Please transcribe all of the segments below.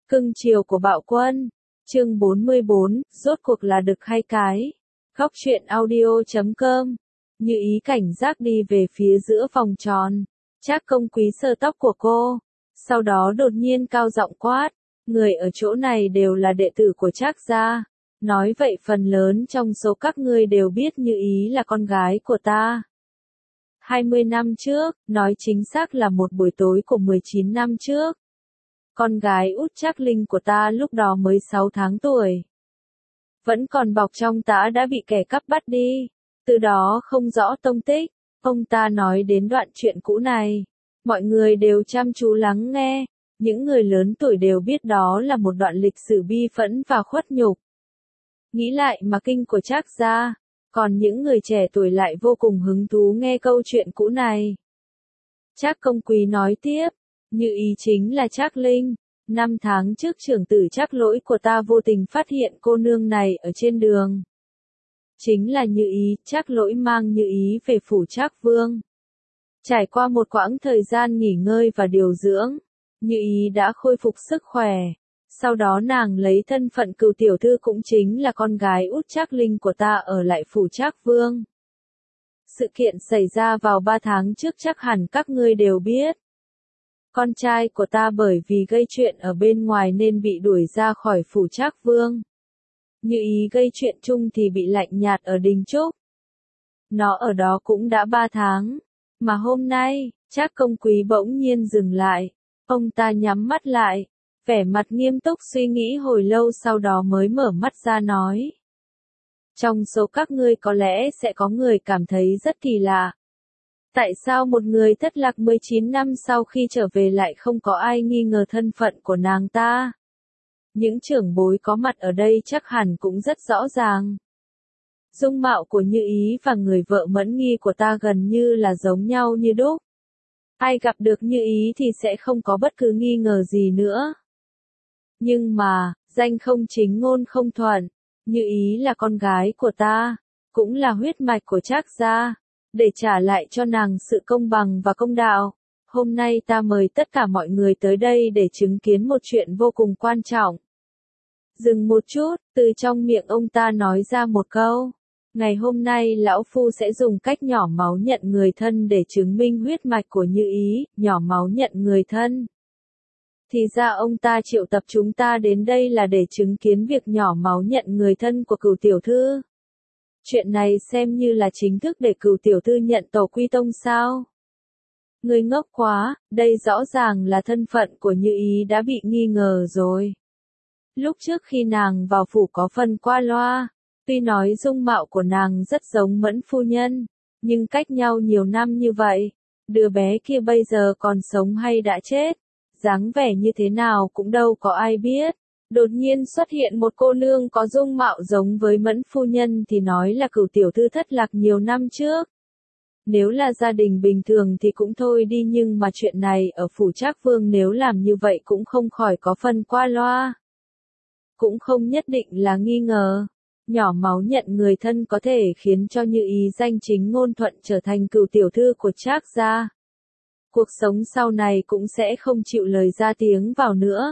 Cưng chiều của Bạo Quân. Chương 44, rốt cuộc là đực hay cái. Góc truyện audio.com. Như ý cảnh giác đi về phía giữa vòng tròn. Trác Công Quý sờ tóc của cô. Sau đó đột nhiên cao giọng quát. Người ở chỗ này đều là đệ tử của Trác gia. Nói vậy phần lớn trong số các ngươi đều biết Như ý là con gái của ta. 20 năm trước, nói chính xác là một buổi tối của 19 năm trước. Con gái út Trác Linh của ta lúc đó mới 6 tháng tuổi. Vẫn còn bọc trong tã đã bị kẻ cắp bắt đi. Từ đó không rõ tông tích. Ông ta nói đến đoạn chuyện cũ này. Mọi người đều chăm chú lắng nghe. Những người lớn tuổi đều biết đó là một đoạn lịch sử bi phẫn và khuất nhục. Nghĩ lại mà kinh của Trác gia. Còn những người trẻ tuổi lại vô cùng hứng thú nghe câu chuyện cũ này. Trác Công Quý nói tiếp. Như ý chính là Trác Linh. 5 tháng trước trưởng tử Trác Lỗi của ta vô tình phát hiện cô nương này ở trên đường. Chính là Như ý, Trác Lỗi mang Như ý về phủ Trác Vương. Trải qua một quãng thời gian nghỉ ngơi và điều dưỡng, Như ý đã khôi phục sức khỏe. Sau đó nàng lấy thân phận cửu tiểu thư cũng chính là con gái út Trác Linh của ta ở lại phủ Trác Vương. Sự kiện xảy ra vào 3 tháng trước chắc hẳn các ngươi đều biết. Con trai của ta bởi vì gây chuyện ở bên ngoài nên bị đuổi ra khỏi phủ Trác Vương. Như ý gây chuyện chung thì bị lạnh nhạt ở Đình Trúc. Nó ở đó cũng đã 3 tháng. Mà hôm nay, Trác Công Quý bỗng nhiên dừng lại. Ông ta nhắm mắt lại, vẻ mặt nghiêm túc suy nghĩ hồi lâu sau đó mới mở mắt ra nói. Trong số các ngươi có lẽ sẽ có người cảm thấy rất kỳ lạ. Tại sao một người thất lạc 19 năm sau khi trở về lại không có ai nghi ngờ thân phận của nàng ta? Những trưởng bối có mặt ở đây chắc hẳn cũng rất rõ ràng. Dung mạo của Như ý và người vợ mẫn nghi của ta gần như là giống nhau như đúc. Ai gặp được Như ý thì sẽ không có bất cứ nghi ngờ gì nữa. Nhưng mà, danh không chính ngôn không thuận, Như ý là con gái của ta, cũng là huyết mạch của Trác gia. Để trả lại cho nàng sự công bằng và công đạo, hôm nay ta mời tất cả mọi người tới đây để chứng kiến một chuyện vô cùng quan trọng. Dừng một chút, từ trong miệng ông ta nói ra một câu. Ngày hôm nay lão phu sẽ dùng cách nhỏ máu nhận người thân để chứng minh huyết mạch của Như ý, nhỏ máu nhận người thân. Thì ra ông ta triệu tập chúng ta đến đây là để chứng kiến việc nhỏ máu nhận người thân của cửu tiểu thư. Chuyện này xem như là chính thức để cửu tiểu thư nhận tổ quy tông sao? Người ngốc quá, đây rõ ràng là thân phận của Như ý đã bị nghi ngờ rồi. Lúc trước khi nàng vào phủ có phần qua loa, tuy nói dung mạo của nàng rất giống Mẫn phu nhân, nhưng cách nhau nhiều năm như vậy, đứa bé kia bây giờ còn sống hay đã chết, dáng vẻ như thế nào cũng đâu có ai biết. Đột nhiên xuất hiện một cô nương có dung mạo giống với Mẫn phu nhân thì nói là cửu tiểu thư thất lạc nhiều năm trước. Nếu là gia đình bình thường thì cũng thôi đi, nhưng mà chuyện này ở phủ Trác Vương nếu làm như vậy cũng không khỏi có phần qua loa. Cũng không nhất định là nghi ngờ. Nhỏ máu nhận người thân có thể khiến cho Như ý danh chính ngôn thuận trở thành cửu tiểu thư của Trác gia. Cuộc sống sau này cũng sẽ không chịu lời ra tiếng vào nữa.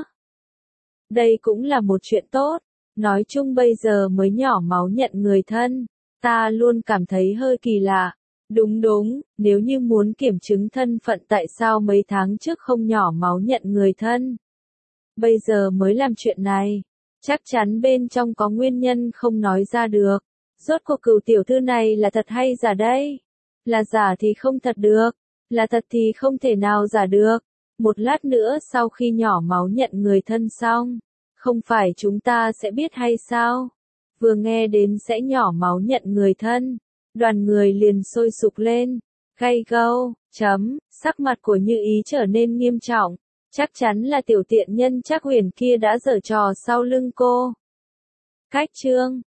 Đây cũng là một chuyện tốt. Nói chung bây giờ mới nhỏ máu nhận người thân. Ta luôn cảm thấy hơi kỳ lạ. Đúng, nếu như muốn kiểm chứng thân phận tại sao mấy tháng trước không nhỏ máu nhận người thân. Bây giờ mới làm chuyện này. Chắc chắn bên trong có nguyên nhân không nói ra được. Rốt cuộc cửu tiểu thư này là thật hay giả đây? Là giả thì không thật được. Là thật thì không thể nào giả được. Một lát nữa sau khi nhỏ máu nhận người thân xong, không phải chúng ta sẽ biết hay sao? Vừa nghe đến sẽ nhỏ máu nhận người thân, đoàn người liền sôi sục lên, gay go, sắc mặt của Như ý trở nên nghiêm trọng, chắc chắn là tiểu tiện nhân Trác Huyền kia đã giở trò sau lưng cô. Cách chương